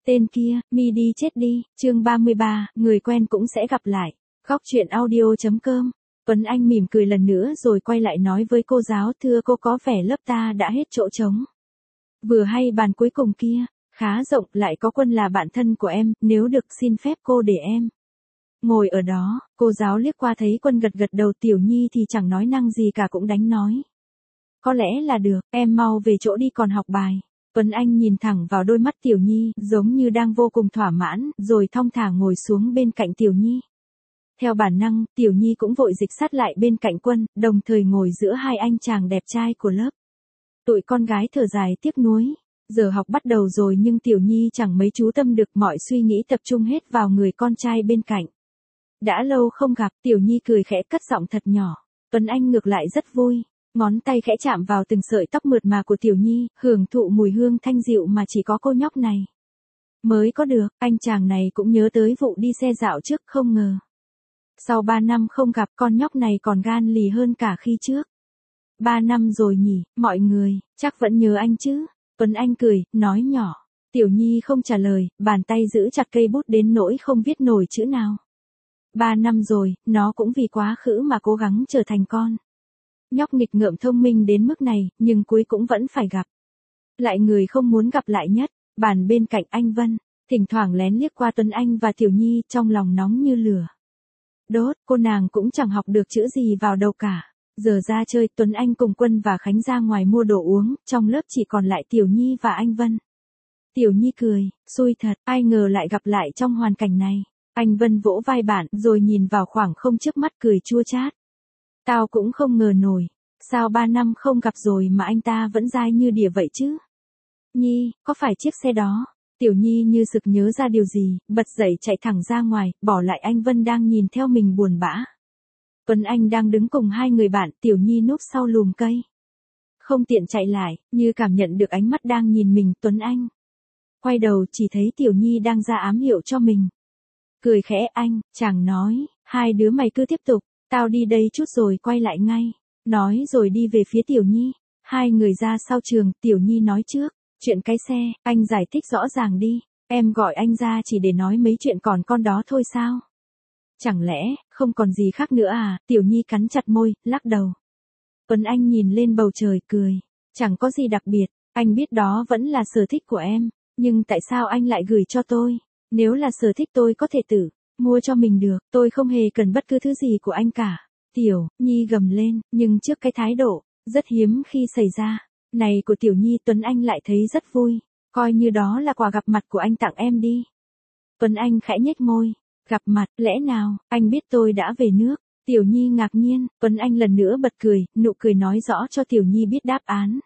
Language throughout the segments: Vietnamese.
Tên kia, mi đi chết đi, chương 33, người quen cũng sẽ gặp lại. Góc truyện audio.com. Tuấn Anh mỉm cười lần nữa rồi quay lại nói với cô giáo, thưa cô, có vẻ lớp ta đã hết chỗ trống. Vừa hay bàn cuối cùng kia, khá rộng, lại có Quân là bạn thân của em, nếu được xin phép cô để em ngồi ở đó. Cô giáo liếc qua thấy Quân gật gật đầu, Tiểu Nhi thì chẳng nói năng gì cả cũng đánh nói. Có lẽ là được, em mau về chỗ đi còn học bài. Tuấn Anh nhìn thẳng vào đôi mắt Tiểu Nhi, giống như đang vô cùng thỏa mãn, rồi thong thả ngồi xuống bên cạnh Tiểu Nhi. Theo bản năng, Tiểu Nhi cũng vội dịch sát lại bên cạnh Quân, đồng thời ngồi giữa hai anh chàng đẹp trai của lớp. Tụi con gái thở dài tiếc nuối. Giờ học bắt đầu rồi nhưng Tiểu Nhi chẳng mấy chú tâm được, mọi suy nghĩ tập trung hết vào người con trai bên cạnh. Đã lâu không gặp, Tiểu Nhi cười khẽ cất giọng thật nhỏ. Tuấn Anh ngược lại rất vui. Ngón tay khẽ chạm vào từng sợi tóc mượt mà của Tiểu Nhi, hưởng thụ mùi hương thanh dịu mà chỉ có cô nhóc này mới có được. Anh chàng này cũng nhớ tới vụ đi xe dạo trước, không ngờ sau 3 năm không gặp, con nhóc này còn gan lì hơn cả khi trước. 3 năm rồi nhỉ, mọi người chắc vẫn nhớ anh chứ? Tuấn Anh cười, nói nhỏ. Tiểu Nhi không trả lời, bàn tay giữ chặt cây bút đến nỗi không viết nổi chữ nào. 3 năm rồi, nó cũng vì quá khứ mà cố gắng trở thành con nhóc nghịch ngợm thông minh đến mức này, nhưng cuối cũng vẫn phải gặp lại người không muốn gặp lại nhất. Bàn bên cạnh anh Vân, thỉnh thoảng lén liếc qua Tuấn Anh và Tiểu Nhi, trong lòng nóng như lửa đốt. Cô nàng cũng chẳng học được chữ gì vào đâu cả. Giờ ra chơi, Tuấn Anh cùng Quân và Khánh ra ngoài mua đồ uống, trong lớp chỉ còn lại Tiểu Nhi và anh Vân. Tiểu Nhi cười, xui thật, ai ngờ lại gặp lại trong hoàn cảnh này. Anh Vân vỗ vai bạn, rồi nhìn vào khoảng không trước mắt cười chua chát. Tao cũng không ngờ nổi, sao 3 năm không gặp rồi mà anh ta vẫn dai như đỉa vậy chứ? Nhi, có phải chiếc xe đó? Tiểu Nhi như sực nhớ ra điều gì, bật dậy chạy thẳng ra ngoài, bỏ lại anh Vân đang nhìn theo mình buồn bã. Tuấn Anh đang đứng cùng hai người bạn, Tiểu Nhi núp sau lùm cây. Không tiện chạy lại, như cảm nhận được ánh mắt đang nhìn mình, Tuấn Anh quay đầu chỉ thấy Tiểu Nhi đang ra ám hiệu cho mình. Cười khẽ, anh, chàng nói, hai đứa mày cứ tiếp tục, tao đi đây chút rồi quay lại ngay. Nói rồi đi về phía Tiểu Nhi. Hai người ra sau trường, Tiểu Nhi nói trước. Chuyện cái xe, anh giải thích rõ ràng đi. Em gọi anh ra chỉ để nói mấy chuyện còn con đó thôi sao? Chẳng lẽ, không còn gì khác nữa à? Tiểu Nhi cắn chặt môi, lắc đầu. Tuấn Anh nhìn lên bầu trời, cười. Chẳng có gì đặc biệt, anh biết đó vẫn là sở thích của em. Nhưng tại sao anh lại gửi cho tôi? Nếu là sở thích tôi có thể tự mua cho mình được, tôi không hề cần bất cứ thứ gì của anh cả. Tiểu Nhi gầm lên, nhưng trước cái thái độ rất hiếm khi xảy ra này của Tiểu Nhi, Tuấn Anh lại thấy rất vui. Coi như đó là quà gặp mặt của anh tặng em đi. Tuấn Anh khẽ nhếch môi. Gặp mặt, lẽ nào, anh biết tôi đã về nước? Tiểu Nhi ngạc nhiên, Tuấn Anh lần nữa bật cười, nụ cười nói rõ cho Tiểu Nhi biết đáp án.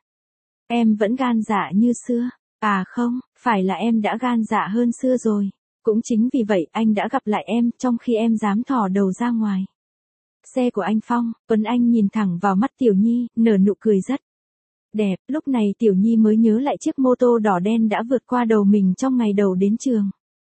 Em vẫn gan dạ như xưa. À không, phải là em đã gan dạ hơn xưa rồi. Cũng chính vì vậy anh đã gặp lại em, trong khi em dám thò đầu ra ngoài xe của anh Phong. Tuấn Anh nhìn thẳng vào mắt Tiểu Nhi, nở nụ cười rất đẹp. Lúc này Tiểu Nhi mới nhớ lại chiếc mô tô đỏ đen đã vượt qua đầu mình trong ngày đầu đến trường.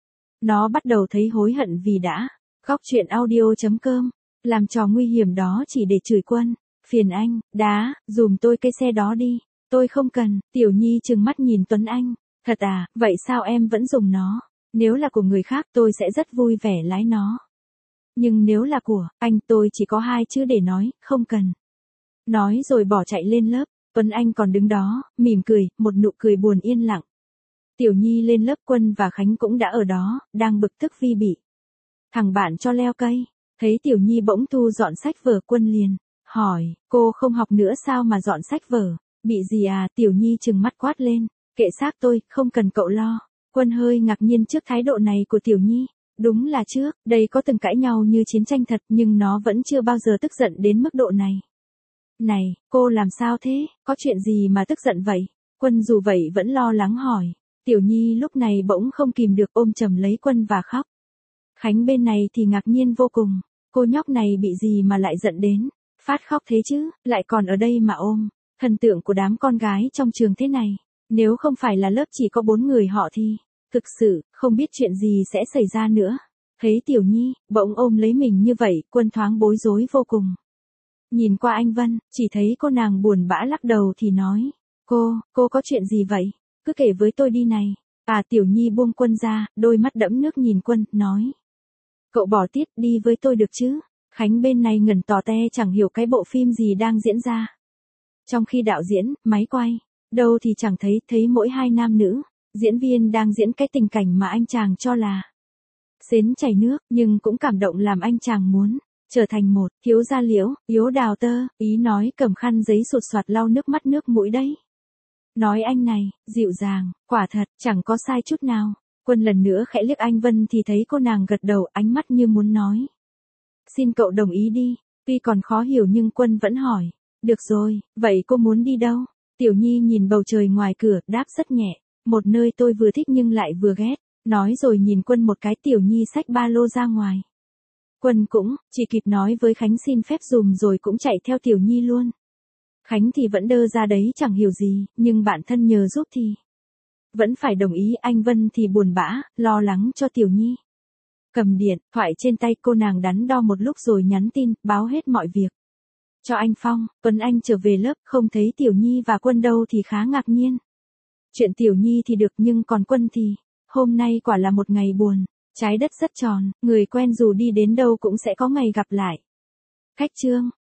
Nó bắt đầu thấy hối hận vì đã góc truyện audio.com làm trò nguy hiểm đó chỉ để chửi Quân. Phiền anh, đá, dùm tôi cái xe đó đi. Tôi không cần. Tiểu Nhi trừng mắt nhìn Tuấn Anh. Thật à, vậy sao em vẫn dùng nó? Nếu là của người khác tôi sẽ rất vui vẻ lái nó. Nhưng nếu là của anh, tôi chỉ có hai chữ để nói, không cần. Nói rồi bỏ chạy lên lớp. Tuấn Anh còn đứng đó, mỉm cười, một nụ cười buồn yên lặng. Tiểu Nhi lên lớp, Quân và Khánh cũng đã ở đó, đang bực tức vì bị thằng bạn cho leo cây. Thấy Tiểu Nhi bỗng thu dọn sách vở, Quân liền hỏi, cô không học nữa sao mà dọn sách vở? Bị gì à? Tiểu Nhi trừng mắt quát lên. Kệ xác tôi, không cần cậu lo. Quân hơi ngạc nhiên trước thái độ này của Tiểu Nhi. Đúng là trước đây có từng cãi nhau như chiến tranh thật, nhưng nó vẫn chưa bao giờ tức giận đến mức độ này. Này, cô làm sao thế? Có chuyện gì mà tức giận vậy? Quân dù vậy vẫn lo lắng hỏi. Tiểu Nhi lúc này bỗng không kìm được ôm chầm lấy Quân và khóc. Khánh bên này thì ngạc nhiên vô cùng. Cô nhóc này bị gì mà lại giận đến phát khóc thế chứ? Lại còn ở đây mà ôm thần tượng của đám con gái trong trường thế này. Nếu không phải là lớp chỉ có 4 người họ thì thực sự không biết chuyện gì sẽ xảy ra nữa. Thấy Tiểu Nhi bỗng ôm lấy mình như vậy, Quân thoáng bối rối vô cùng. Nhìn qua anh Vân, chỉ thấy cô nàng buồn bã lắc đầu thì nói. Cô có chuyện gì vậy? Cứ kể với tôi đi này. Tiểu Nhi buông Quân ra, đôi mắt đẫm nước nhìn Quân, nói. Cậu bỏ tiết đi với tôi được chứ? Khánh bên này ngẩn tò te chẳng hiểu cái bộ phim gì đang diễn ra. Trong khi đạo diễn, máy quay, đâu thì chẳng thấy mỗi hai nam nữ, diễn viên đang diễn cái tình cảnh mà anh chàng cho là xến chảy nước, nhưng cũng cảm động làm anh chàng muốn trở thành một thiếu gia Liễu, yếu đào tơ, ý nói cầm khăn giấy sụt soạt lau nước mắt nước mũi đấy. Nói anh này, dịu dàng, quả thật, chẳng có sai chút nào. Quân lần nữa khẽ liếc anh Vân thì thấy cô nàng gật đầu, ánh mắt như muốn nói. Xin cậu đồng ý đi. Tuy còn khó hiểu nhưng Quân vẫn hỏi. Được rồi, vậy cô muốn đi đâu? Tiểu Nhi nhìn bầu trời ngoài cửa, đáp rất nhẹ. Một nơi tôi vừa thích nhưng lại vừa ghét. Nói rồi nhìn Quân một cái. Tiểu Nhi xách ba lô ra ngoài. Quân cũng, chỉ kịp nói với Khánh xin phép dùm rồi cũng chạy theo Tiểu Nhi luôn. Khánh thì vẫn đơ ra đấy chẳng hiểu gì, nhưng bạn thân nhờ giúp thì vẫn phải đồng ý. Anh Vân thì buồn bã, lo lắng cho Tiểu Nhi. Cầm điện thoại trên tay, cô nàng đắn đo một lúc rồi nhắn tin, báo hết mọi việc cho anh Phong. Tuấn Anh trở về lớp, không thấy Tiểu Nhi và Quân đâu thì khá ngạc nhiên. Chuyện Tiểu Nhi thì được nhưng còn Quân thì, hôm nay quả là một ngày buồn. Trái đất rất tròn, người quen dù đi đến đâu cũng sẽ có ngày gặp lại. Khách chương